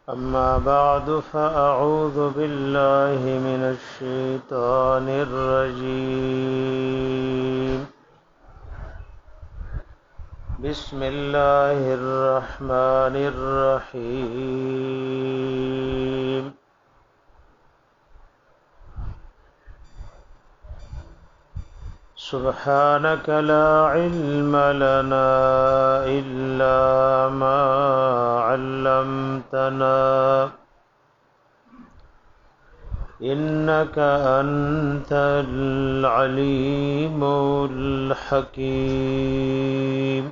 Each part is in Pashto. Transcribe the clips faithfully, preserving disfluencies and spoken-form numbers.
أما بعد فأعوذ بالله من الشيطان الرجيم بسم الله الرحمن الرحيم سبحانك لا علم لنا إلا ما علمتنا إنك أنت العليم الحكيم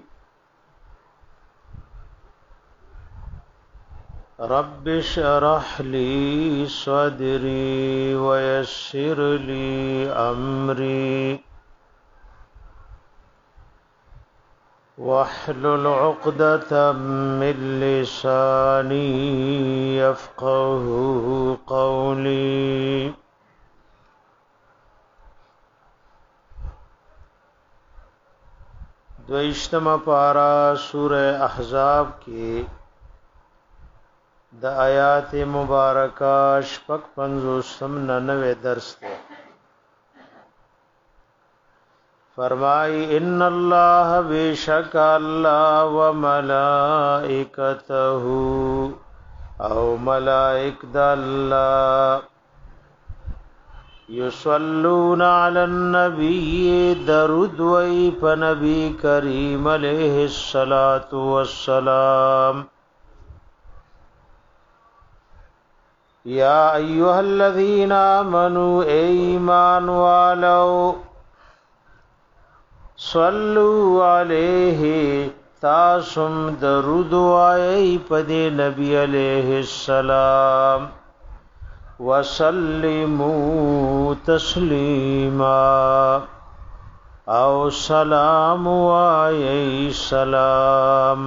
رب اشرح لي صدري ويسر لي أمري واحلل عقدة من لساني يفقه قولي دویشتم پارا سورہ احزاب کی د آیات مبارکہ شپک پنځوسم ننوے درس تے فرمائی ان اللہ بیشک اللہ و ملائکتہ او ملائک دا اللہ یصلون علی النبی درود وی پنبی کریم علیہ الصلاة والسلام یا ایوہ الذین آمنوا ایمان والو صلو علیہ تاسم درود آئی پدی نبی علیہ السلام وسلموا تسلیما او سلام آئی سلام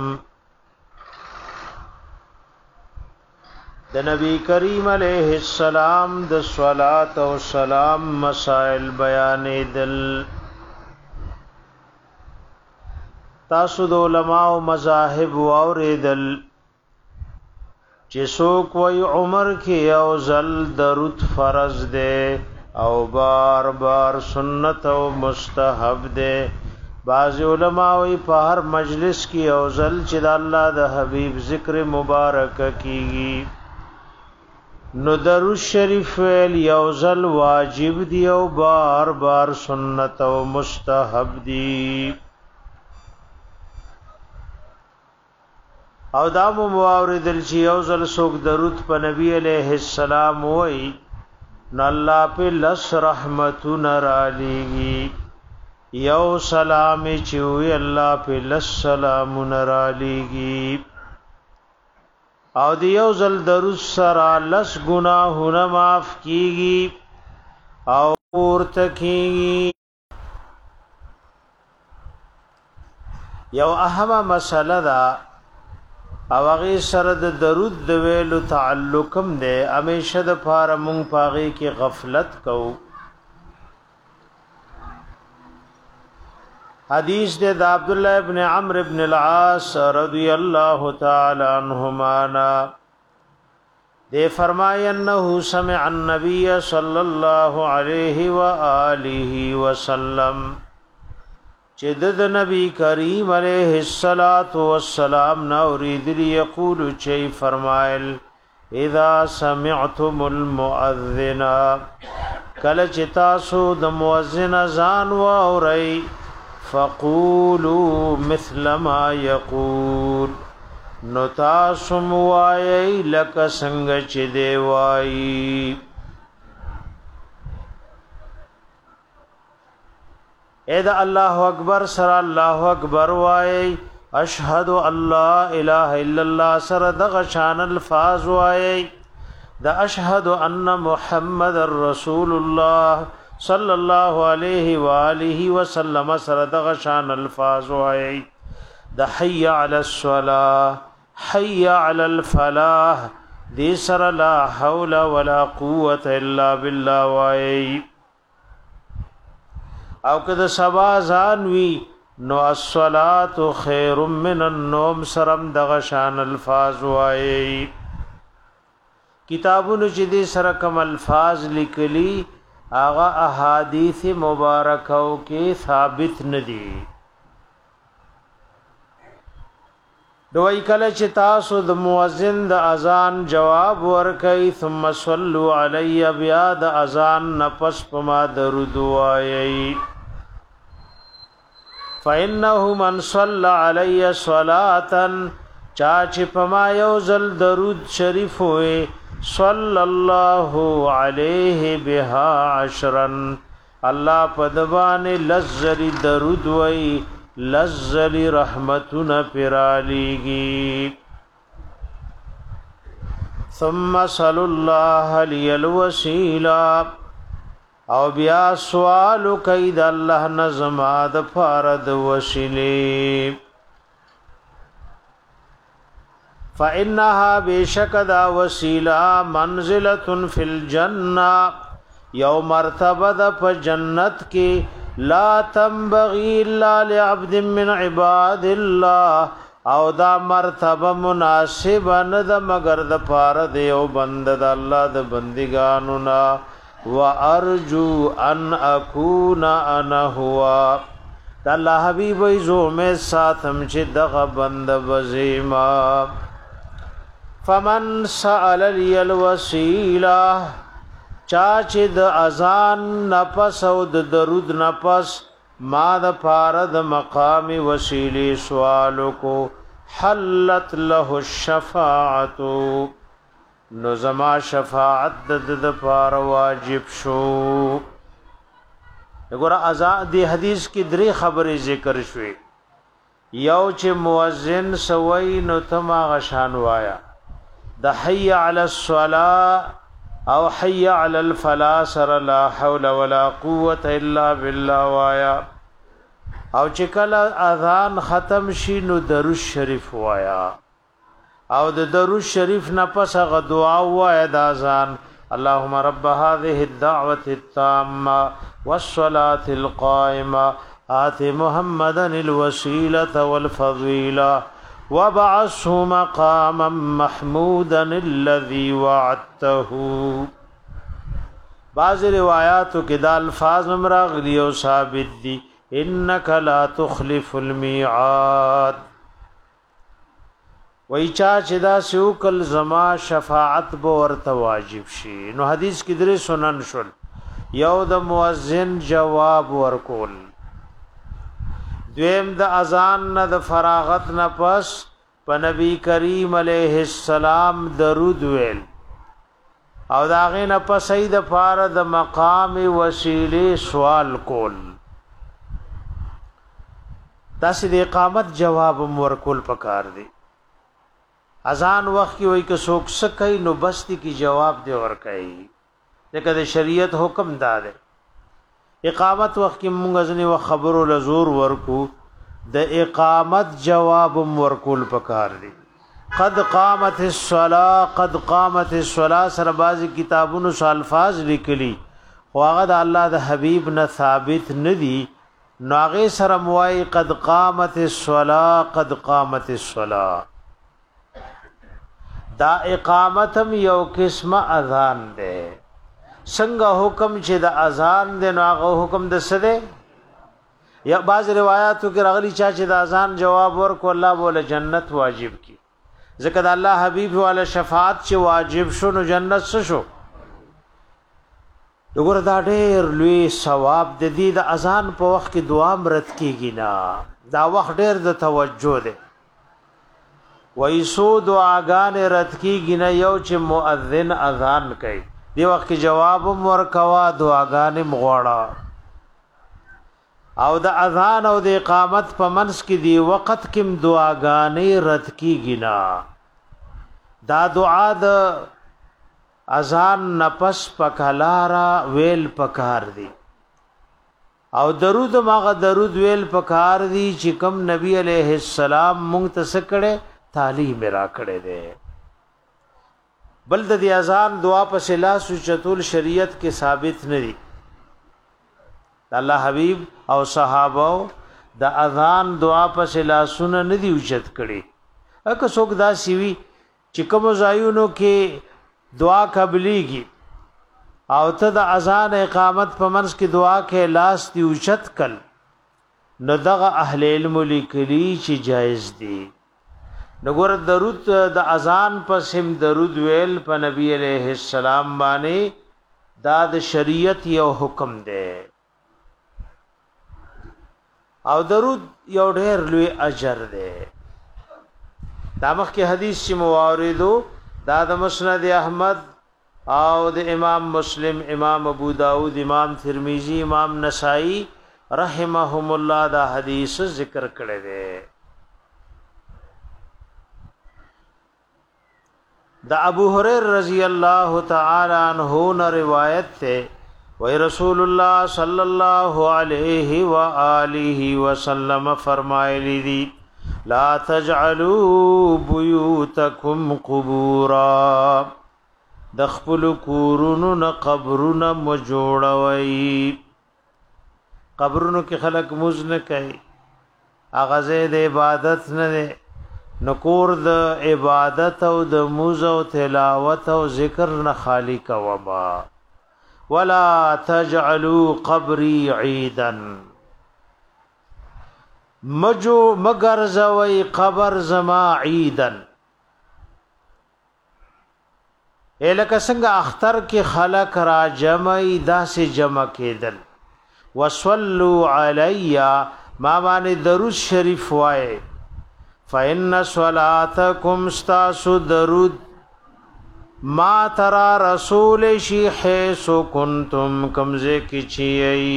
د نبی کریم علیہ السلام د صلوات و سلام مسائل بیان دل تاسو د علماء او مذاهب اوریدل چې څوک وی عمر کې او زل درود فرض ده او بار بار سنت او مستحب ده بعض علماء وی په هر مجلس کې او زل چې د الله د حبیب ذکر مبارک کیږي نو درود شریف ویل یو زل واجب دی او بار بار سنت او مستحب دی او دا مو مواردل چې یو ځل څوک درود په نبی علیہ السلام وای نو الله په لس رحمتون را لېږي یو سلام چې وی الله په لس سلامون را لېږي او دی یو ځل درود سره لس ګناهونه معاف کیږي او ورته کیږي یو اهمه مسله ده او هغه سره د درود د ویلو تعلقم ده همیشه د پاره مونږ پاغي کې غفلت کو حدیث ده د عبد الله ابن عمرو ابن العاص رضی الله تعالی عنهما نا ده فرمایا انه سمع النبي صلی الله علیه و آله وسلم چې د نبی کریم علیہ الصلات والسلام نورید یقول چی فرمایل اذا سمعتم المؤذن کله چې تاسو د مؤذن اذان واورئ فقولوا مثل ما یقول نو تاسو وایي لکه څنګه چې دی وایي اذا الله اکبر سر الله اکبر وای اشهد الله اله الا الله سر دغه شان الفاظ وای دا اشهد ان محمد رسول الله صلی الله علیه و آله وسلم سر دغه شان الفاظ وای دا حي علی الصلاه حي علی الفلاح دې سر لا حول ولا قوه الا بالله وای او کده سبا ځان وی نو الصلاة خیر من النوم سرم دغشان الفاظ وای کتابونو چې دې سره کوم الفاظ لیکلي هغه احادیث مبارکو کې ثابت ندي دوی کله چې تاسو د مؤذن د اذان جواب ورکئ ثم صلوا علی بیا د اذان نفس پما درود وایي فإنه من صلى علی صلاة چا چې پما یو ځل درود شریف وې صلی الله علیه بها عشرا الله پدوانه لزری درود وایي لزلی رحمتنا پرالیگی ثم صل اللہ لی الوسیلہ او بیا سوالو کید اللہ نظماد فارد وسیلی فإنها بشکدا وسیلہ منزلت فی الجنہ یو مرتبہ دا پا جنت کی لا تنبغي الا لعبد من عباد الله او دا مرتبه مناسب نه د مگر د پاره دی او بند د الله د بندګانو نا وارجو ان اكون انا هو د الله حبيب ایزو مې ساتم چې دغه بند بزیما فمن سأل لي الوسيله چا چې د اذان نفس او د درود نفس ما د فارد مقام وسیلی سوالو کو حلت له الشفاعت نو زما شفاعت د د فار واجب شو وګوره اذان دی حدیث کې درې خبرې ذکر شوې یو چې مؤذن سوي نو تما غشان وایا د حي علی الصلاه او حي على الفلاح سر لا حول ولا قوه الا بالله وایا او چې کله اذان ختم شي نو درود شریف وایا او د درود شریف نه پس غ دعا وایا د اذان اللهم رب هذه الدعوه التامه والصلاه القائمه آت محمدا الوسيله والفضيله وبعثه مقاما محمودا الذي وعدته بعض روایاتو کې دا الفاظ مراغلی او ثابت دي انك لا تخلف الميعاد وای چا چې دا سوکل زما شفاعت به ورته واجب شي نو حدیث کې درې سنن شول یو د مؤذن جواب ورکول دویم د اذان نه د فراغت نه پس په نبی کریم علیه السلام درود ویل او دا غي نه پس اید فار د مقام وسیله سوال کول تاسو د اقامت جواب ورکول پکار دی اذان وخت کې وای که څوک سکای نو بستی کی جواب دی ورکای دغه د شریعت حکم دار اقامت وخت کې مونږ ځنی و خبرو لزور ورکو د اقامت جواب ورکول پکار دی قد قامت الصلاه قد قامت الصلاه سره بعضی کتابونو سره الفاظ لیکلي خو هغه د الله د حبيب نه ثابت ندي ناغه سره موای قد قامت الصلاه قد قامت الصلاه دا اقامتم یو قسمه اذان ده څنګه حکم چې د اذان د ناغه حکم د سده یا بعض روایتو کې راغلي چې د اذان جواب ورکو الله بوله جنت واجب کی ځکه د الله حبیب والا شفاعت چې واجب شو نو جنت څه شو وګوره دا ډېر لوی ثواب د دې د اذان په وخت کې دعا مرت کیږي نه دا وخت ډېر د توجه ده وایسو دعاګان رت کیږي نه یو چې مؤذن اذان کوي دی وخت کې جواب ورکوا دعاګانې مغواړه او د اذان او د اقامت په منځ کې دی وخت کې دعاګانې رد کیږي نه دا دعا د اذان نفس پکلارا ویل پکار دی او درود ماغه درود ویل پکار دی چې کوم نبی علیہ السلام مونږ ته سکړه تعلیم را کړې ده بل د اذان دعا په سلاس چتول شریعت کې ثابت نه دي الله حبیب او صحابه د اذان دعا په سلاسونه نه دی اوچت کړي اګه څوک دا سیوی چې کوم ځایونو کې دعا قبليږي او ته د اذان اقامت په منځ کې دعا کې لاس دی اوچت کل نو دغه اهل علم لیکلي چې جایز دي. نګور درود د اذان پس هم درود ویل په نبی عليه السلام باندې دا د شریعت یو حکم دی او درود یو ډېر لوی اجر دی. دا مخکې حدیث چې مواردو دا د مسند احمد او د امام مسلم، امام ابو داود، امام ترمذی، امام نسائی رحمهم الله دا حدیث ذکر کړی دی. دا ابو هريره رضی الله تعالی عنہ نے روایت ته وی رسول الله صلی الله علیه و آله وسلم فرمایلی دی لا تجعلوا بيوتكم قبورا دخل کورونو نه قبرونه مجوړوي. قبرونو کې خلق مز نه کوي اغازه د عبادت نه نکور د عبادت او د موز او تلاوت او ذکر نه خالی کوما. ولا تجعلوا قبري عيدا مجو مگر زوی قبر زما عیدن الکه څنګه اختر کې خلق را جمعي داسې جمع کېدل. وصلوا علی ما باندې درود شریف وای فإن صلاتکم استاسو درود ما ترى رسول شي حيث كنتم کمزه کی چی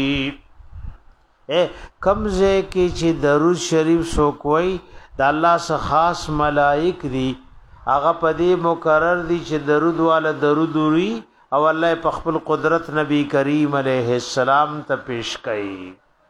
اے کمزه کی چی درود شریف سو کوئی د الله څخه خاص ملائک دي هغه پدې مقرر دي چې درود والا درود وری او الله په خپل قدرت نبی کریم علیه السلام ته پیش کړي.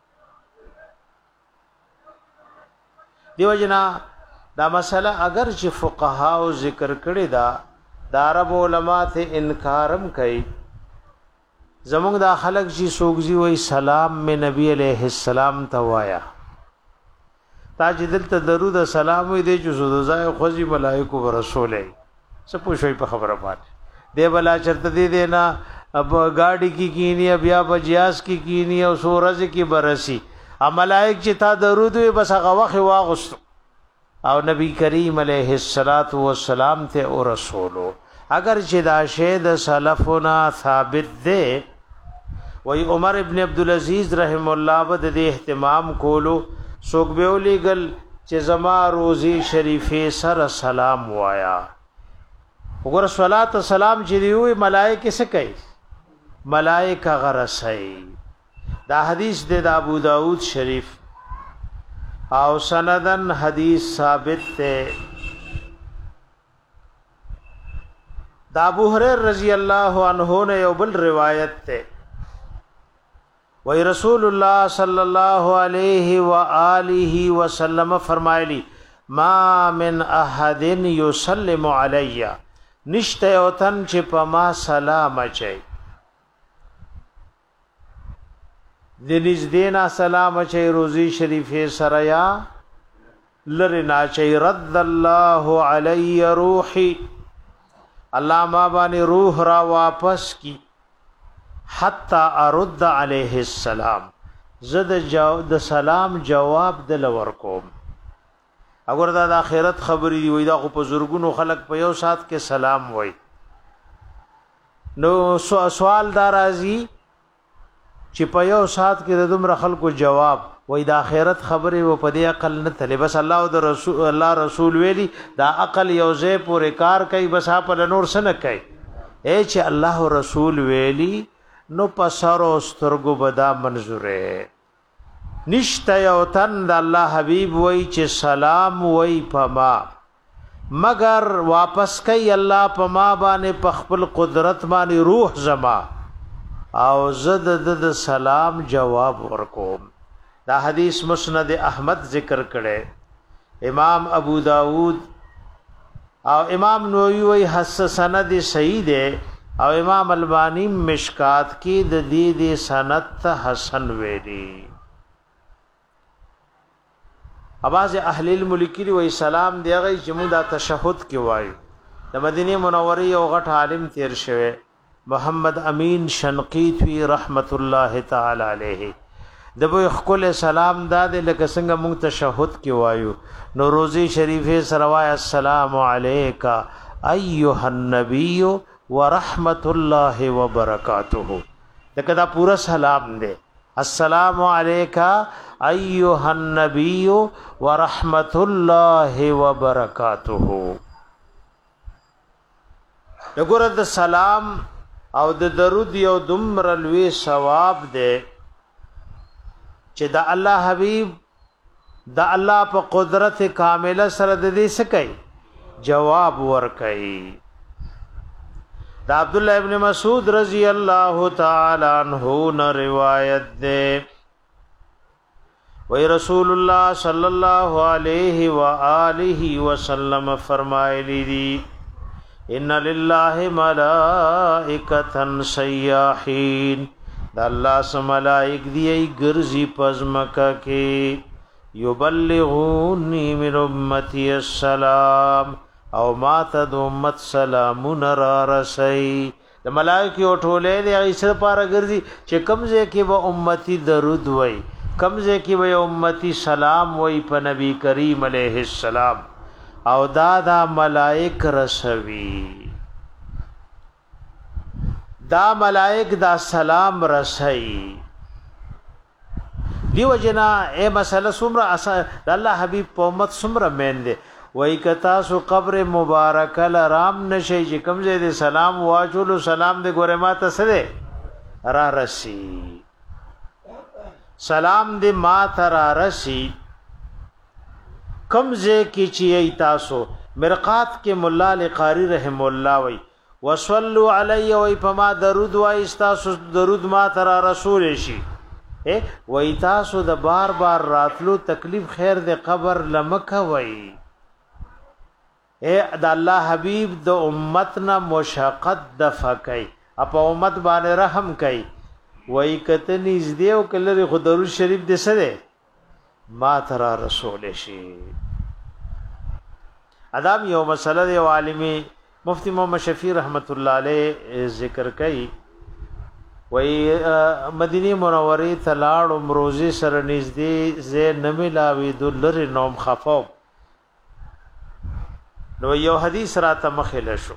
دیو جنا دا مسله اگر چې فقها او ذکر کړي دا د عرب علما ته انکارم کوي. زمونږ دا خلق چې سوګزي وای سلام می نبی علیہ السلام ته وایا تاجدل ته درود سلام وي دې چې زوځای خوځي ملائکه ورسولې څه پوښوي په خبره باندې دی بلا چرته دی دینا اب گاڑی کی کینی بیا بجیاس کی کینی او سورج کی برسی ا ملائک چې تا درود وي بس هغه وخت واغست او نبی کریم علیہ الصلات والسلام ته او رسولو. اگر چې دا شه د سلفنا ثابت ده وی عمر ابن عبد العزيز رحم الله بد دې اهتمام کولو سوک بیولی گل چې زما روزی شریفه سر سلام وایا. وګور صلات سلام چې دی وی ملائکه څه کوي ملائکه غرسای. دا حدیث د ابو داود شریف او سندن حدیث ثابت ته. دا ابو هريره رضی الله عنه نے یو بل روایت ته وی رسول الله صلی الله علیه و آله وسلم فرمایلی ما من احد یسلم علی نشته او تن چې په ما سلام اچي د نږدې سلام اچي روزي شریفه سره یا لرنا چي رد الله علی روحي الله ما باندې روح را واپس کی حتا ارد علیه السلام زد جو د سلام جواب دل ورکوم. اگر دا د اخرت خبرې وي دا خو په زورګونو خلق په یو سات کې سلام وای نو سوال دا راځي چې په یو سات کې د دومره خلکو جواب وای د اخرت خبرې و په دې عقل نه تله بس الله او د رسول الله رسول ویلي دا عقل یو ځای پورې کار کوي بس په نور سره کوي اے چې الله رسول ویلي نو پسر او سترګو بدا منظوره نشته یو تن د الله حبیب وای چې سلام وای پما مگر واپس کوي الله پما باندې په خپل قدرت باندې روح زما او زد د سلام جواب ورکوم. دا حدیث مسند احمد ذکر کړي امام ابو داود او امام نووي وای حسن سند صحیح ده او امام البانی مشکات کی د دې د سند حسن ویلي. اواز اهل الملک وی سلام دی غي چې موږ د تشهود کې وایو د مدینه منوره یو غټ عالم تیر شوه محمد امین شنقیطی رحمت الله تعالی علیه د به خپل سلام داد لکه څنګه مونږ تشهود کې وایو نو روزي شریفه سروای السلام علیکا ایها النبی ورحمت الله وبرکاته دغه دا پورا سلام دی السلام علیکا ایها النبی ورحمت الله وبرکاته دغه د سلام او د درود یو دمر لوی ثواب دی چې د الله حبیب د الله په قدرت کامله سره د دې سکي جواب ورکي د عبد الله ابن مسعود رضی الله تعالی عنہ نے روایت ده وی رسول الله صلی الله علیه و آله وسلم فرمایلی دی ان لله ملائکۃ سیاحین د الله سم ملائک دی ګرځي پزمکا کې یبلغونی من امتی السلام او ما ته د امت سلامون را رسي د ملائک یو ټوله دی ایسه پار ګرځي چې کمزه کې و امتی درود وای کمزه کې و امتی سلام وای په نبی کریم علیه السلام او دا دا ملائک رسوي دا ملائک دا سلام رسئی دیو جنا اے مسئلہ سمرا د الله حبیب په امت سمرا مین دے وای کتا سو قبر مبارک لرام نشي چې کمزه دې سلام واچولو سلام دې ګوره ما ته سره را رسی سلام دې ما ته را رسی کمزه کی چی تاسو مرقات کې مولا لقاری رحم الله وای وصلوا علی و فما درود و استاسو درود ما ترى رسول شي اے و تاسو د بار بار راتلو تکلیف خیر د قبر لمکه وای اے د الله حبیب د امتنا مشقت د فکای اپ امت باندې رحم کای وای کته نږدې او کله خو درود شریف د سره ما ترى رسول شي ادم یو مسله دی عالمي مفتی محمد شفیع رحمت الله علیه ذکر کوي وای مدینه منوره تلاړ امروزی سره نږدې زه نملاوی د لری نوم خفاو نو یو حدیث را ته مخله شو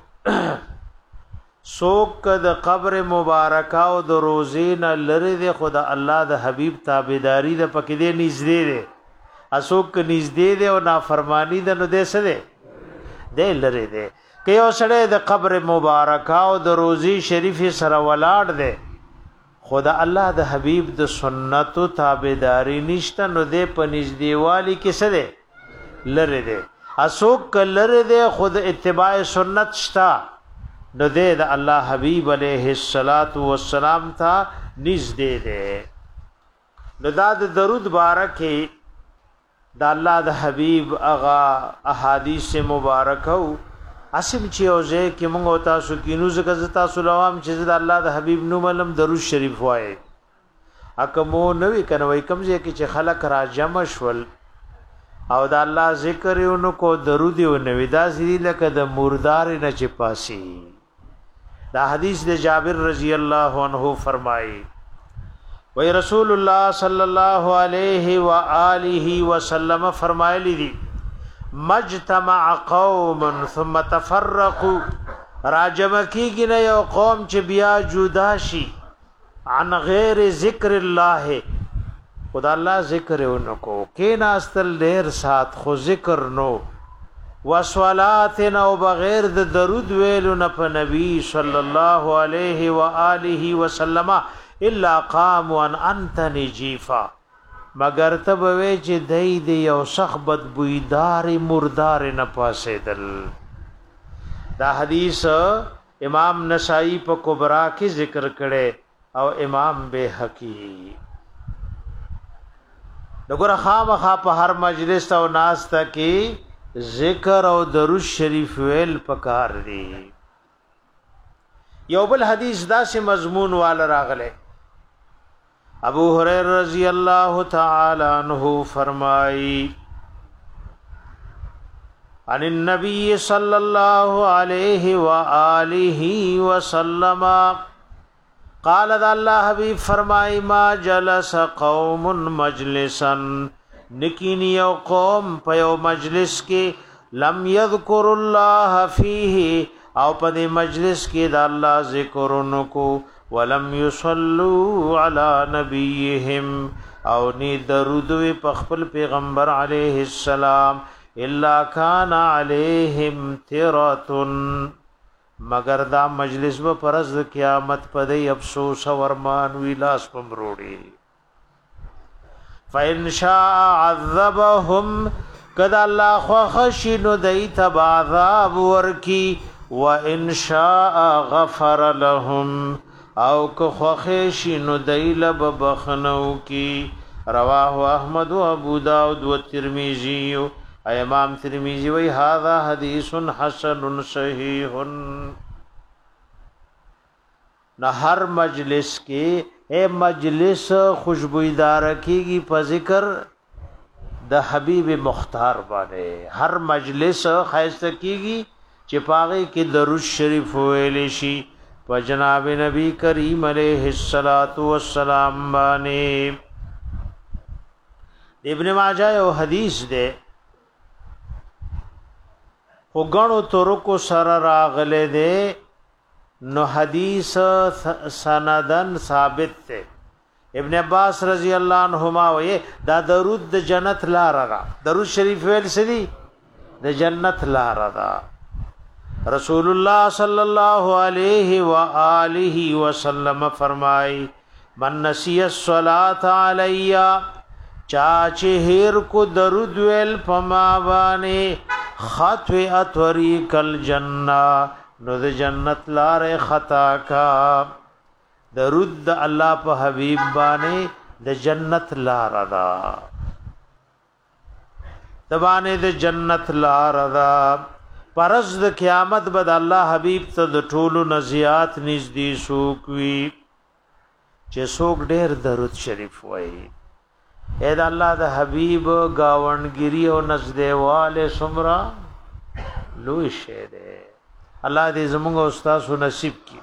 سوک د قبر مبارکه او د روزین لری د خدا الله د حبیب تابعداری د پکې دی نږدې دی اسوک نږدې دی او نافرمانی د نو دې سره دی لری دی که یو سړی د قبر مبارکه او د روزي شریف سره ولاړ دی خدا الله د حبیب د سنتو تابعداري نشته نو د پنځ دیوالی کې سره لره دی اسوک لره دی خود اتباع سنت شتا نو د الله حبیب علیه الصلاۃ والسلام ته نږدې دی نو دا د درود بارکه د الله د حبیب اغا احادیث مبارکه اسیم چې اوځه کې موږ تاسو کینو زکه تاسو لوام چې د الله د حبیب نو ملم درود شریف وای اکمو نوې کنه وای کمزه کې چې خلق را جمع شول او د الله ذکر یو کو درود یو نوې دا سری لکه د مردار نه چې پاسي دا حدیث د جابر رضی الله عنه فرمایي وای رسول الله صلی الله علیه و آله وسلم فرمایلی دي مجتمع قوم ثم تفرقوا راجم کیږي نه یو قوم چې بیا جدا شي عن غیر ذکر الله خدا الله ذکر ونکو کینا استل ډیر سات خو ذکر نو وصلات نو بغیر د درود ویلو نه په نبی صلی الله علیه و آله وسلم الا قام وان انت نجیفا مگر ته به چې دای دی یو شخبت بویدار مردار نه پاسېدل دا حدیث امام نسائی په کبرا کې ذکر کړي او امام بیهقی دغه خامخا په هر مجلس او ناس ته کې ذکر او درود شریف ویل پکار دی یو بل حدیث دا سه مضمون والا راغله ابو هريره رضی الله تعالی عنہ فرمائی عن النبي صلى الله عليه وآله وسلم قال ذا الله حبیب فرمائی ما جلس قوم مجلسا نکینی یو قوم پیو مجلس کی لم یذکر الله فیه او پدی مجلس کی دا اللہ ذکرنکو ولم یصلوا علی نبیهم او نی درودوی پخپل پیغمبر علیہ السلام الا کان علیہم تیراتن مگر دا مجلس و پرز قیامت پدی افسوس ورمان ویلاس پمروڑی فإن شاء عذبهم کدا اللہ خوخشی نو دیت بعذاب ورکی وإن شاء غفر لهم او که خوخشی نو دیل ببخنو کی رواه احمد و ابو داود و ترمیزی امام ترمیزی وی هذا حدیث حسن صحیح نہ ہر مجلس کے اے مجلس خوشبویدار کیگی په ذکر د حبیب مختار باندې ہر مجلس خیسته کیگی چې پاغه کې درود شریف ویل شي په جناب نبی کریم علیہ الصلات والسلام باندې ابن ماجه یو حدیث ده وګڼو ترکو سره راغله ده نو حدیث سندن ثابت ته ابن عباس رضی اللہ عنہما وی دا درود د جنت لار را درود شریف ویل سدی د جنت لار را رسول اللہ صلی اللہ علیہ وآلہ وسلم فرمائی من نسی الصلاة علی چاچه هیر کو درود ویل پما بانے خطوئت وریق الجنہ نو د جنت لار خطا کا درود الله په حبیب باندې د جنت لار ادا تبانه د جنت لار ادا پرز د قیامت بد الله حبیب ته د ټولو نزیات نږدې سوکوي چې سوک ډیر درود شریف وایي اې د الله د حبیب گاونګری او نزدېواله سمرا لوی شه ده الله دې زموږ استاد نصیب کی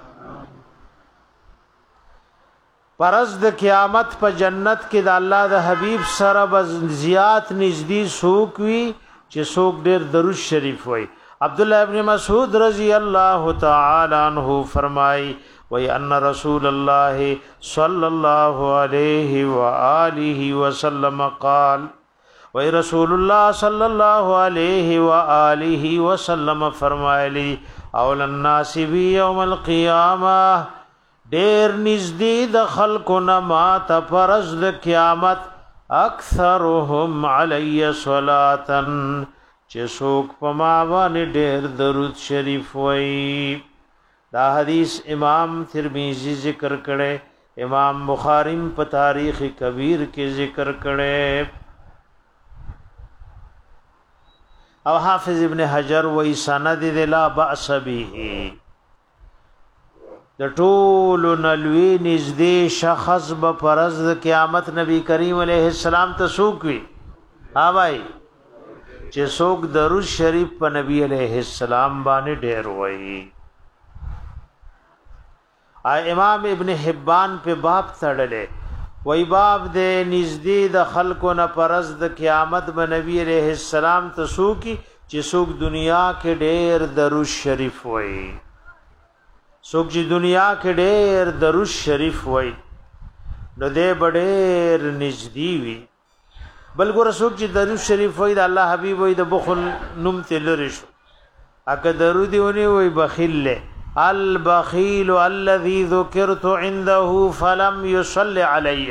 پرز د قیامت په جنت کې د الله د حبیب سره بز زیات نږدې سوک وی چې سوک ډیر درود شریف وای عبد الله ابن مسعود رضی الله تعالی عنہ فرمای وی ان رسول الله صلی الله علیه و آله وسلم قال وی رسول الله صلی الله علیه و آله وسلم فرمایلی اول الناس بی یوم القیامه دیر نزدې د خلکو نه ما ته فرض د قیامت اکثرهم علی صلاتن چې څوک په ما باندې ډیر درود شریف وایي دا حدیث امام ترمذی ذکر کړي امام بخاری په تاریخ کبیر کې ذکر کړي او حافظ ابن حجر وی سند لا باس به د ټول نلوی نږدې شخص به پرز د قیامت نبی کریم علیہ السلام ته سوکوي ها بھائی چې سوک درود شریف په نبی علیہ السلام باندې ډیر وایي ا امام ابن حبان په باب تړلې وای باب دې نږدې د خلکو نه پرز د قیامت به نبی علیہ السلام ته سوکي چې سوک دنیا کې ډیر درود شریف وایي سوک چې دنیا کې ډېر درود شریف وای نو دې ډېر نږدې وي بل ګور سوک چې درود شریف وای د الله حبیب وای د بخل نوم ته لری شو اګه درود ونی وای بخیل له البخیل الذي ذکرت عنده فلم يصلي علی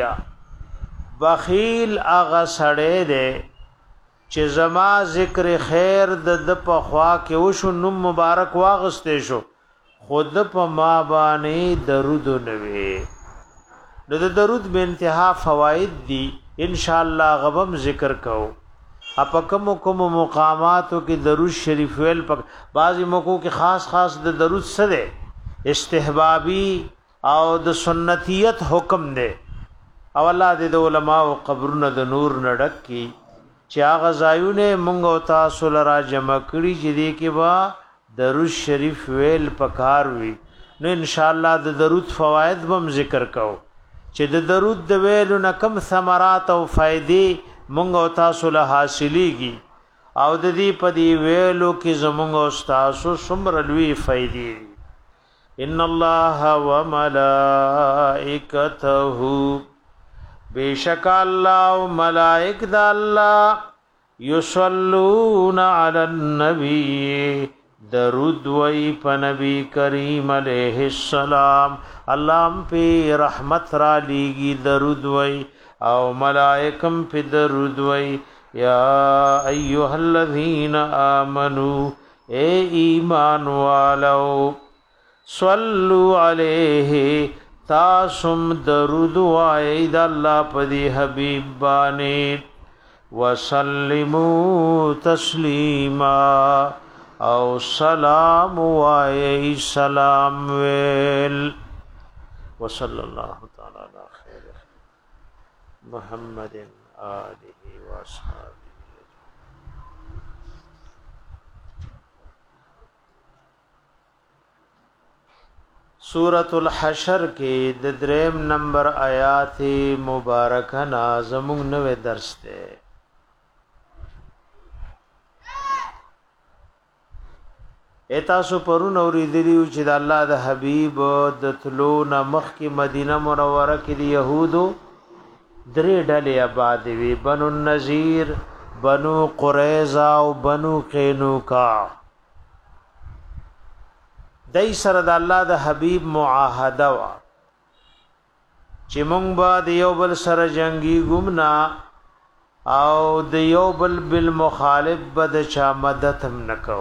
بخیل اغه سړی دی چې زما ذکر خیر د د په خوا کې وشو نوم مبارک واغسته شو خود په ما باندې درود نوي نو د درود به انتها فواید دي ان شاء الله غبم ذکر کو اپ کوم کوم مقاماتو کې درود شریف ویل په بعضی موقعو کې خاص خاص د درود سره استحبابي او د سنتیت حکم دی او الله دې د علماء او قبرونو د نور نډک کی چې هغه ځایونه مونږ او تاسو لرا جمع کړي چې دې کې با درود شریف ویل پکار وي نو ان شاء الله د درود فواید هم ذکر کو چې د درود د ویلو نه کم ثمرات او فائدې مونږ او تاسو له حاصلېږي او د دې په دی ویلو کې زمونږ او تاسو څومره لوی فائدې ان الله وملائکته بیشک الله او ملائک د الله یصلون علی النبی درود وی په نبی کریم علیہ السلام الله پی رحمت را لیگی درود وی او ملائکم پی درود وی یا ایها الذین آمنوا اے ایمان والو صلو علیہ تاسم درود وای د الله پدی حبیب باندې وسلمو تسلیما او سلام وای سلام ویل وصلی الله تعالی علی خیر محمد آله و اصحابہ سورۃ الحشر کې د دریم نمبر آیات مبارکه نازمون نوې درس ده اتا سو پرون اوریدلیو چې د الله د حبیب د تلو نمخ کې مدینه منوره کې د يهودو درې ډلې آباد وي بنو النذیر بنو قریظه او بنو قینوقا دای سره د الله د حبیب معاهده وا چې مونږ به د یو بل سره جنگي ګمنا او د یو بل بالمخالف بد چا مدد هم نکو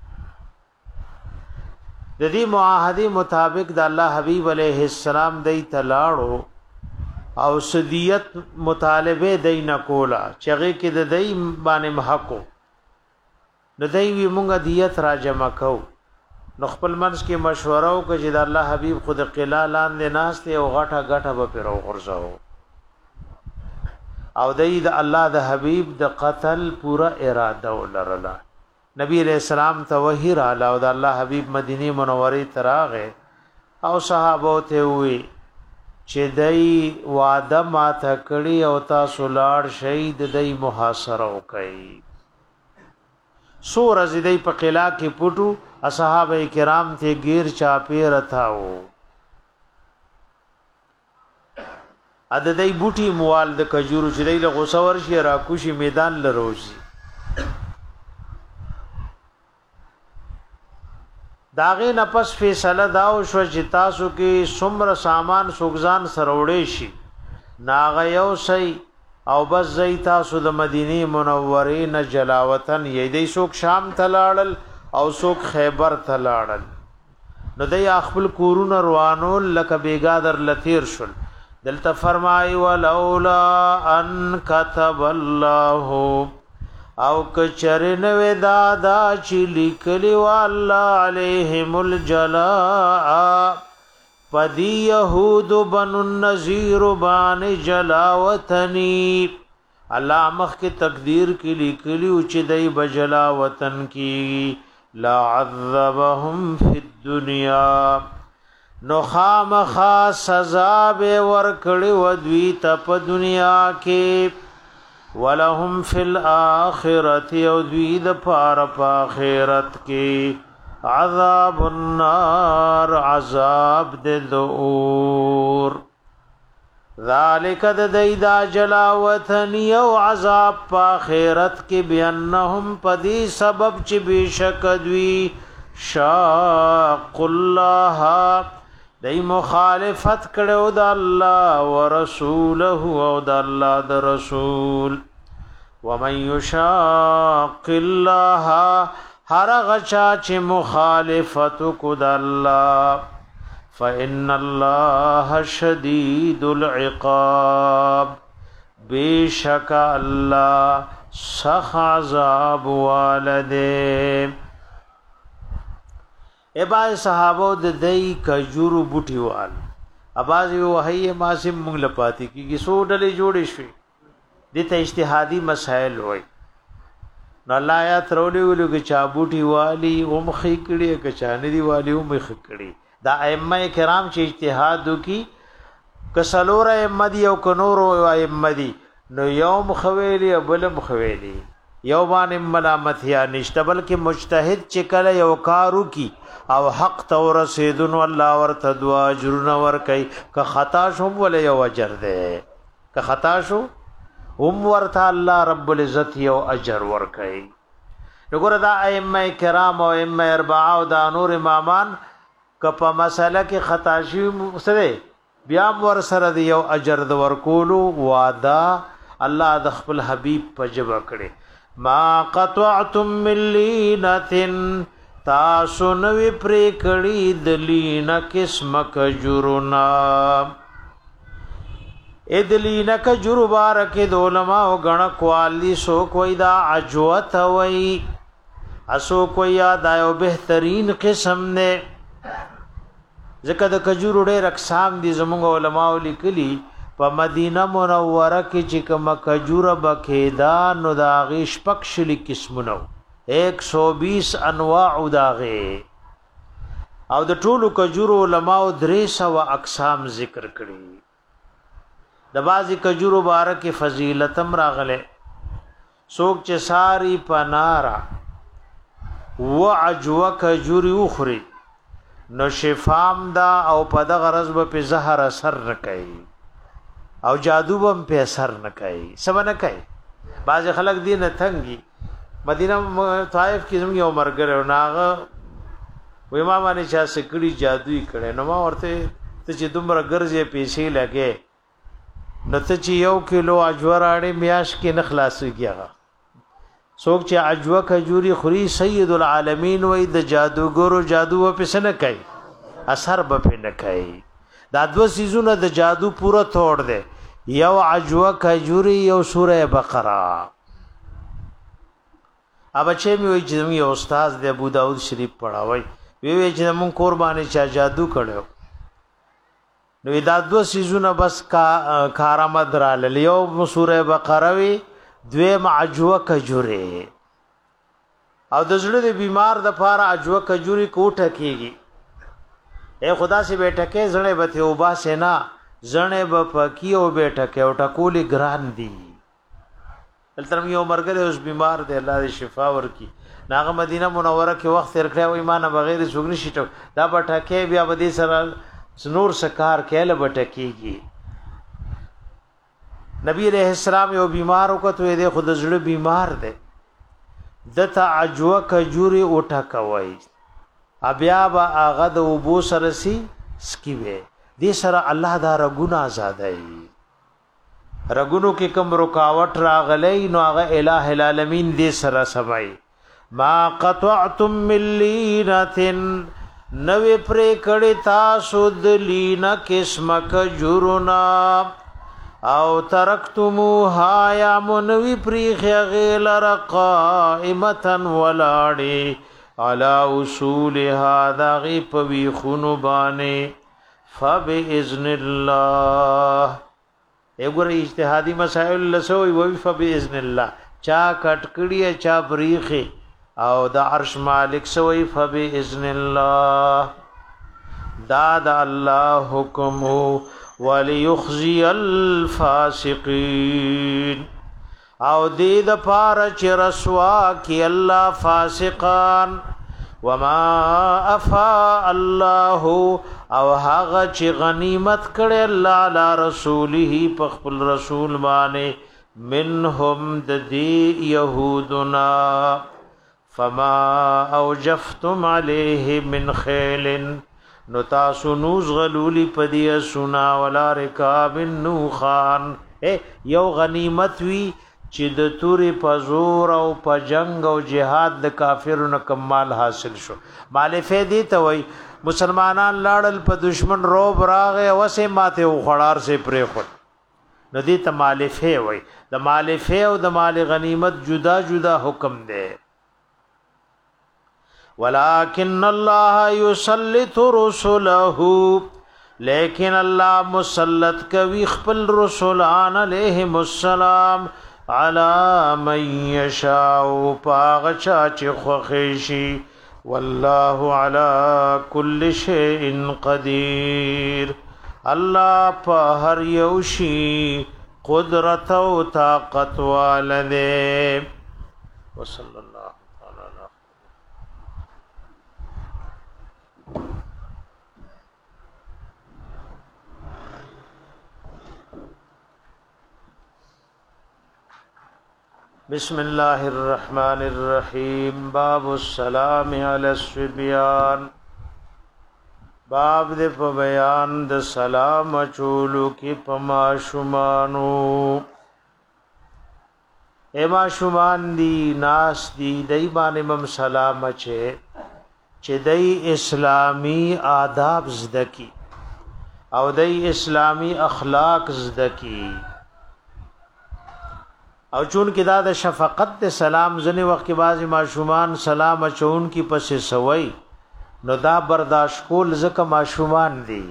د دې معاهده مطابق د الله حبیب علیه السلام دای تلاړو او سدیت مطالبه دای نکولا چغه کې د دای باندې حقو د دای وی مونږه دیت را جمع کو نو خپل منځ کې مشوره وکړه چې د الله حبیب خود قلا لاندې ناشته او غټه غټه به پیرو غرزاو او دای د الله د حبیب د قتل پورا اراده ولرله نبی علیہ السلام ته وحی را لاو د الله حبیب مدینه منوره تراغه او صحابه ته وی چې دای وعده ما ته کړی او تاسو لاړ شهید دای محاصره وکړي سور از دای په قلا کې پټو اصحاب کرام ته غیر چاپی رتاو ا د دای بوټي موال د کجورو چې دای له غوسور شي را کوشي میدان لروزي داغه نفس فیصله داو شو چې تاسو کې څومره سامان سوګزان سروړې شي ناغه یو سي او بس زئی تاسو د مدینه منوره نه جلاوطن یې دې څوک شام تلاړل او څوک خیبر تلاړل نو دای خپل کورونه روانول لکه بیګا در لثیر شل دلته فرمای ولولا ان كتب الله او کچرن ودا دا چې لیکلی والله علیهم الجلاء پدی یهود بنو النذیر بان جلاوطنی الله مخ کی تقدیر کی لیکلی چې دای بجلا وطن کی لا عذبهم فی الدنیا نو خامخا سزا به ورکړي ودوی ته په دنیا کې ولهم فی الاخرته او دوی د پار په آخرت کې عذاب النار عذاب دلور ذالک د دیدا جلاوطنی او عذاب په آخرت کې بینهم پدی سبب چې بشک دوی شاق الله دای مخالفت کړو د الله ورسوله او د الله د رسول ومن یشاق الله هر غچا چې مخالفت کو د الله فإن الله شدید العقاب بیشک الله سخ عذاب والده ابا صحابه د دای کجورو بوټي وال اباز یو هي ماسم مونږ لپاتې کیږي سو ډلې جوړې شوې د ته اجتهادي مسائل وای نو الله آیات رولې ولو کې چابوټي والی هم خېکړي که چاندي والی هم خېکړي دا ائمه کرام چې اجتهاد وکي کسلور ائمه دي او کنورو ائمه دي نو یوم خویلی بل مخویلی یو باندې ملامت یا نشته بلکې مجتهد چې کله یو کارو کی او حق تو رسیدون الله ورته دعا اجرونه ور کوي که خطا شو ول یو اجر ده که خطا شو هم ورته الله رب العزت یو اجر ور کوي وګوره دا ائمه کرام او ائمه اربعه او دا نور امامان که په مسله کې خطا شي سره بیا ور سره یو اجر د ور کولو وعده الله د خپل حبيب په جبا کړي ما قطعتم من لینه تاسو نوې پرې کړي د لینه قسم کجورنا ادلینا کجور بارک د علماء او غණ کوالی سو کوئی دا عجوت وای اسو کوئی دا یو بهترین قسم نه ځکه د کجور ډېر اقسام دي زموږ علماء لیکلي په مدینه منوره کې چې کوم کجور بکیدا نو دا غي شپکشلی قسمونو ایک سو بیس انواع داغه او د ټولو کجور علماء درې سو اقسام ذکر کړي د بازي کجور مبارک فضیلتم راغله سوک چې ساری پنارا و عجوه کجور اخري نو شفام دا او په دغه غرض په زهر اثر نه کوي او جادو بم په اثر نه کوي سم نه کوي باز خلک دین تنګي مدینه طائف کې زموږ یو مرګره ناغه وې ما باندې چا سکړي جادوئی کړي نو ما ورته ته چې دومره ګرځي پیسې لګې نو ته چې یو کیلو اجور اړې میاش کې نه خلاصيږي څوک چې عجوه کجوري خوري سید العالمین وې د جادوګرو جادو په سن کوي اثر به نه کوي دا دو سيزونه د جادو پورا توڑ دے یو عجوه کجوري یو سوره بقره اب چې مې وې چې مې استاد د ابو داود شریف پڑھاوي وی وی چې مون قرباني چا جادو کړو نو دا دو سيزونه بس کا کارآمد را لیو سوره بقره وی دویم عجوه کجوري او د زړه د بیمار د پاره عجوه کجوري کوټه کیږي اے خدا سے بیٹھا کے زنے بته وبا سینا زنے ب پکیو بیٹھا کے او ټکولی ګران دی تلترم یو مرګره اوس بیمار دی الله دې شفا ورکي ناغه مدینه منوره کې وخت تر کړو ایمان بغیر سګنی شټو دا بټا کې بیا بدی سره نور سکار کېله بټا کېږي نبی علیہ السلام یو بیمار وکړو دې خود زړه بیمار دی دته عجوه کجوري اوټه کوي ابیا با اغه د ابو سرسی سکیوي دې سره الله دا رګونه آزادای رګونو کې کوم رکاوټ راغلی نو هغه الٰه العالمین دې سره سمای ما قطعتم من لینه نوې پرې کړي تاسو د لینه قسم کجورنا او ترکتموها یا منوی پرې غیل رقائمتن ولاړي علا اصول هذا غیب وی خنبانه فباذن الله اګور اجتهادي مسائل لسوي وی فباذن الله چا کټکړی چا بریخه او د عرش مالک سوی فباذن الله دا د الله حکم وليخزي الفاسقين او دې د پاره چې رسوا کی الله فاسقان وما افا الله او هغه چې غنیمت کړي الله علی رسوله په خپل رسول باندې منهم د دې يهودنا فما اوجفتم عليه من خيل نو تاسو نوز غلولی پدی سنا ولا رکاب نوخان یو غنیمت وی چې د توري په زور او په جنگ او جهاد د کافرونو کمال حاصل شو مال فیدی ته وای مسلمانان لاړل په دشمن روب راغه وسه ماته او خړار سے پرې خو ندی ته مال فی وای د مال فی او د مال غنیمت جدا جدا حکم دی ولكن الله يسلط رسله لیکن الله مسلط کوي خپل رسولان علیهم السلام علی من یشاء پاغچا چی خوخیشی والله علی کل شیء قدیر الله په هر یو شی قدرت او طاقت والده وصلی الله تعالی علیه بسم الله الرحمن الرحیم باب السلام علی الصبیان باب د په بیان د سلام چولو کی پما شمانو ایما شمان دی ناس دی دای باندې مم سلام چه چې دای اسلامی آداب زدکی او دای اسلامی اخلاق زدکی او چون کې دا د شفقت ته سلام ځنی وخت کې بعضی ماشومان سلام چون کی پسې سوي نو دا برداشت کول زکه ماشومان دي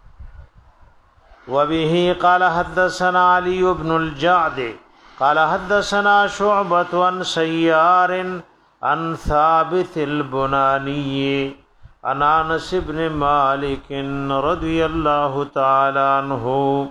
وبه قال حدثنا علي بن الجعد قال حدثنا شعبة عن سيار عن ثابت البناني عن انس بن مالك رضي الله تعالى عنه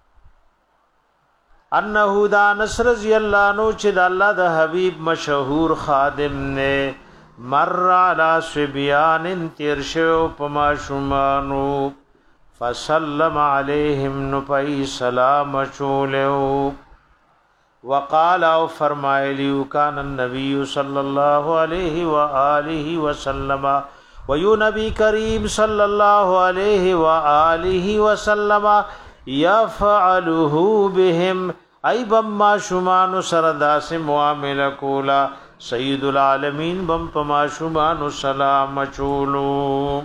انه دا انس رضی اللہ عنہ چې د الله د حبیب مشهور خادم نے مر علی صبیان تیر شو پما شمانو فسلم علیہم نپئی سلام چولو وقال او فرمایلی کان النبی صلی اللہ علیہ وآلہ وسلم ویو نبی کریم صلی اللہ علیہ وآلہ وسلم یفعله بهم ای بما شمان سرداس معاملہ کولا سید العالمین بم پما شمان سلام چولو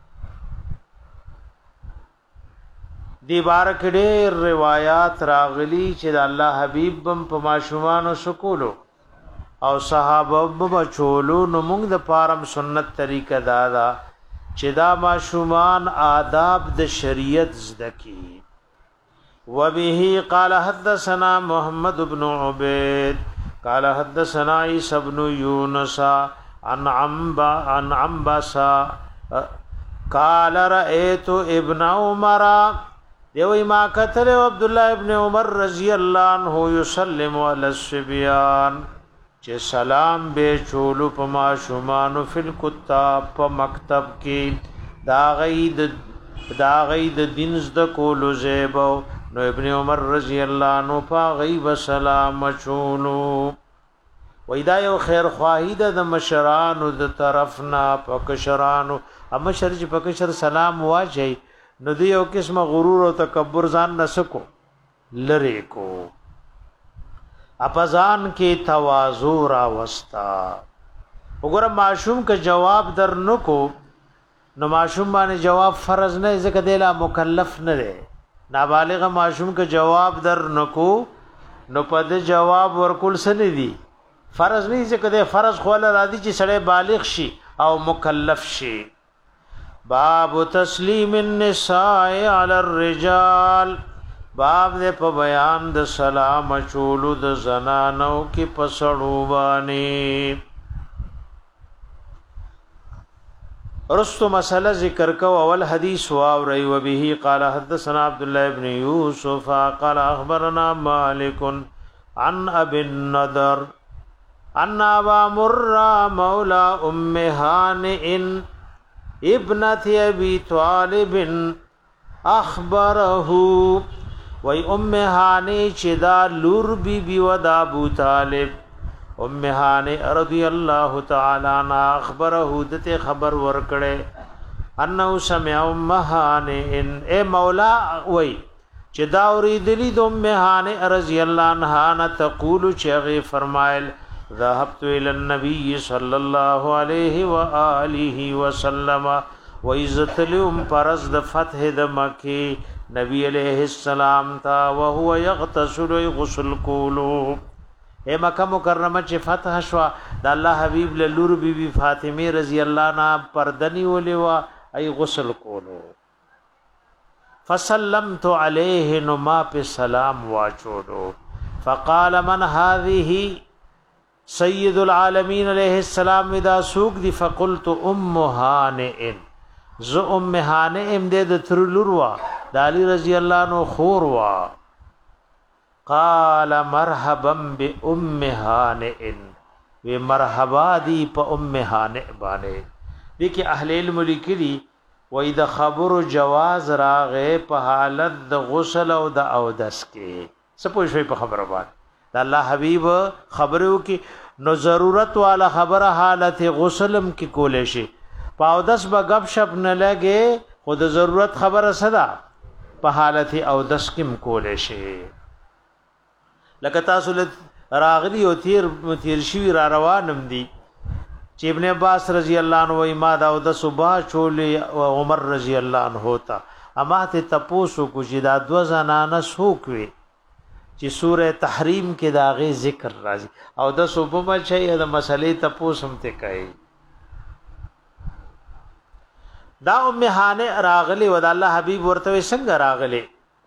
دی بارک ډیر روایات راغلی چې د الله حبیب بم پما شمان سکولو او صحابه بم چولو نو موږ د پارم سنت طریقه دادا چې دا ما شمان آداب د شریعت زدکی وبه قال حدثنا محمد بن عبيد قال حدثنا عيسى بن يونس عن عنبا عن عنبسا قال رأيت ابن عمر دیوی ما کتل عبد الله ابن عمر رضی الله عنه يسلم على الصبيان چې سلام به چولو پما شومان فل کتاب په مکتب کې دا غید دا غید دینز د کولو زیبو نو ابن عمر رضی الله عنه پا غیب سلام چولو وېدا یو خیر خواهید د مشرانو د طرفنا پکشرانو اما شرج پکشر سلام واجی نو دی یو قسم غرور او تکبر ځان نسکو لری کو اپزان کې تواضع را وستا وګوره معشوم کا جواب در نکو نو معشوم باندې جواب فرض نه ځکه دیلا مکلف نه دی نابالغ معشوم کا جواب در نکو نو پد جواب ورکول سن دی فرض نه ځکه د فرض خول را دي چې سړی بالغ شي او مکلف شي باب تسلیم النساء علی الرجال باب دې په بیان د سلام چولو د زنانو کې پسړو باندې رستو مسئلہ ذکر کو اول حدیث واو ری و به قال حدثنا عبد الله ابن يوسف قال اخبرنا مالك عن ابي النضر ان ابا مر مولى ام هانئ ابنه ابي طالب اخبره وای ام هانئ چې دا لور بی بی ود ابو طالب ام هانئ رضی الله تعالی عنها اخبره دته خبر ورکړي انه سمع ام هانئ اے مولا وای چې دا اوریدلی د ام هانئ رضی الله عنها تقول چې فرمایل ذهبت الى النبي صلى الله عليه واله وسلم وعزتلهم پرز د فتح د مکه نبی علیہ السلام تا وهو يغتسل غسل کولو اے مکہ مکرمه چې فتح شوا د الله حبیب له لور بی بی فاطمه رضی الله عنها پردنی ولې وا ای غسل کولو فسلمت علیه نو ما په سلام واچوړو فقال من هذه سید العالمین علیہ السلام دا سوق دی فقلت ام هانئ ز ام هانئ دې د ترلوروا د علی رضی الله عنه خور وا قال مرحبا بام هانئ وی مرحبا دی په ام هانئ باندې دي کې اهل علم لیکلي و اذا خبر جواز راغه په حالت د غسل او د اودس کې سپوږ شوي په خبره باندې د الله حبيب خبرو کې نو ضرورت والا خبره حالت غسلم کې کولې شي په اودس به غب شپ نه لګي خود ضرورت خبره صدا په حالت اودس کې کولې شي لکه تاسو راغلی او تیر تیر شي را روانم دي چې ابن عباس رضی الله عنه و ما دا د صبح چولې او عمر رضی الله عنه ہوتا اما ته تپوسو کو چې دا دو زنانه سوکوي چې سوره تحریم کې داغه ذکر راځي او د صبح ما چې د مسلې تپوسم ته کوي دا ام هانه راغلی و د الله حبیب ورته څنګه راغلی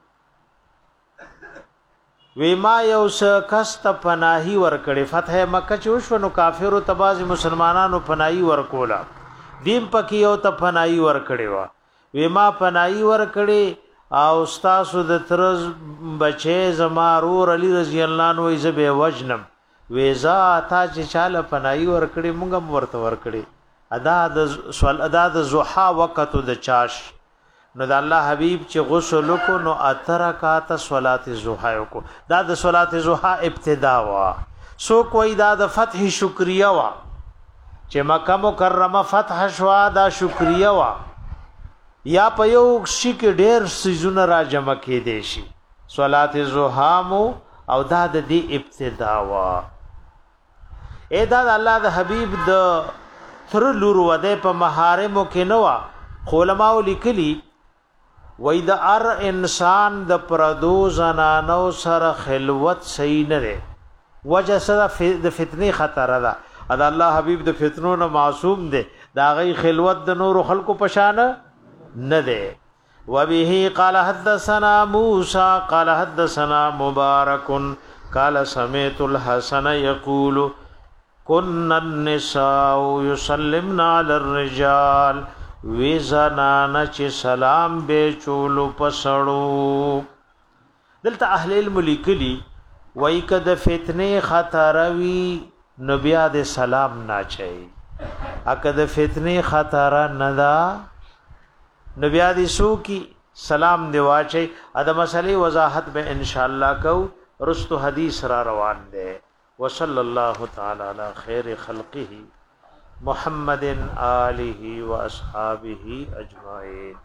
وی ما یو س کست پناهی ور کړي فتح مکه چې وشو نو کافرو تباز مسلمانانو پناهی ور کولا دیم پکې یو ته پناهی ور کړي وا وی ما پناهی ور کړي او استاد د ترز بچي زمارور علی رضی الله عنه ای زبه وجنم ویزا تا چې چاله پناهی ور کړي مونږ ورته ور کړي ادا د سوال ادا د زوحا وخت د چاش نو د الله حبیب چې غسل کو نو اترکات صلات زوحا کو دا د صلات زوحا ابتدا وا سو کوئی دا د فتح شکریہ وا چې مکه مکرمه فتح شوا دا شکریہ وا یا په یو شي کې ډېر سيزونه را جمع کې دي شي صلات زوحا مو او دا د دې ابتدا وا اے دا د الله د حبیب د تر لور وده په محارمو کې نو علماء لیکلي وای د ار انسان د پردو زنانو سره خلوت صحیح نه ده وجه سره د فتنه خطر ده ادا الله حبیب د فتنو نه معصوم ده دا غي خلوت د نور خلقو پشانه نه ده وبه قال حدثنا موسى قال حدثنا مبارك قال سمعت الحسن يقول كن النساء يسلمن على الرجال وی زنانا چې سلام به چولو پسړو دلته اهل علم لیکلي وای کده فتنه خطر وی نبی د سلام نه چي اکه فتنه خطر نه دا نبی د سو کی سلام دی واچي اده مسلې وضاحت به ان شاء الله کو رستو حدیث را روان دي وصلی الله تعالی علی خیر خلقه محمد آلہ و اصحابہ اجمعین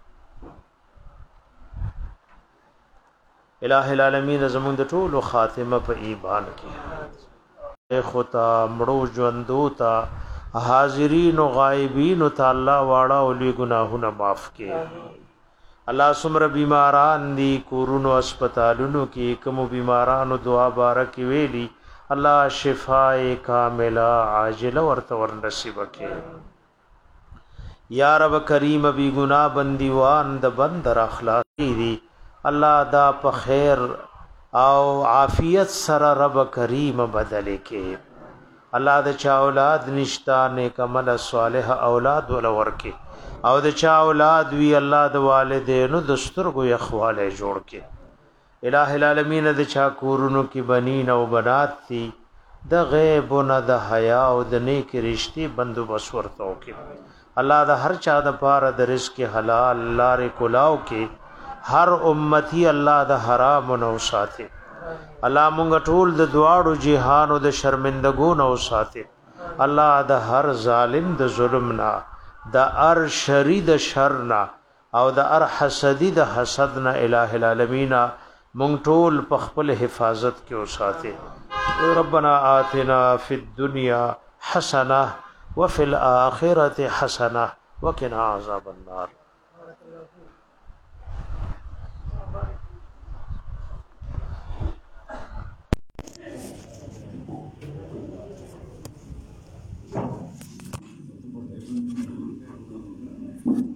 الہ العالمین زمون د ټولو خاتمه په ایمان کې خدا مړو ژوندو تا حاضرین او غایبین تعالی واړه او لوی ګناهونه معاف کړي الله سمره بیماران دي کورونو هسپتالونو کې کوم بیمارانو دعا بارک ویلي الله شفاء کامله عاجله ورته ور نصیب کړي یا رب کریم بی گناہ بندیوان د بندر اخلاقی دی الله دا په خیر او عافیت سره رب کریم بدل کې الله د چا اولاد نشتا نیک عمل صالح اولاد ول ورکه او د چا اولاد وی الله د والدینو د سترګو یخواله جوړ کې الہ العالمین د چا کورونو کې بنین او بنات تي د غیب نه د حیا او د نیک رشتي بندوبس ورته وکي الله د هر چا د پاره د رزق حلال لارې کلاو کې هر امتی الله د حرام نو ساتي الله مونږ ټول د دواړو جهان او د شرمندګو نو ساتي الله د هر ظالم د ظلم نه د ار شری د شر نه او د ار حسدی د حسد نه الہ العالمین مونږ ټول په خپل حفاظت کې اوساته ربنا آتنا فی الدنیا حسنه وفي الاخره حسنه وقنا عذاب النار Thank you.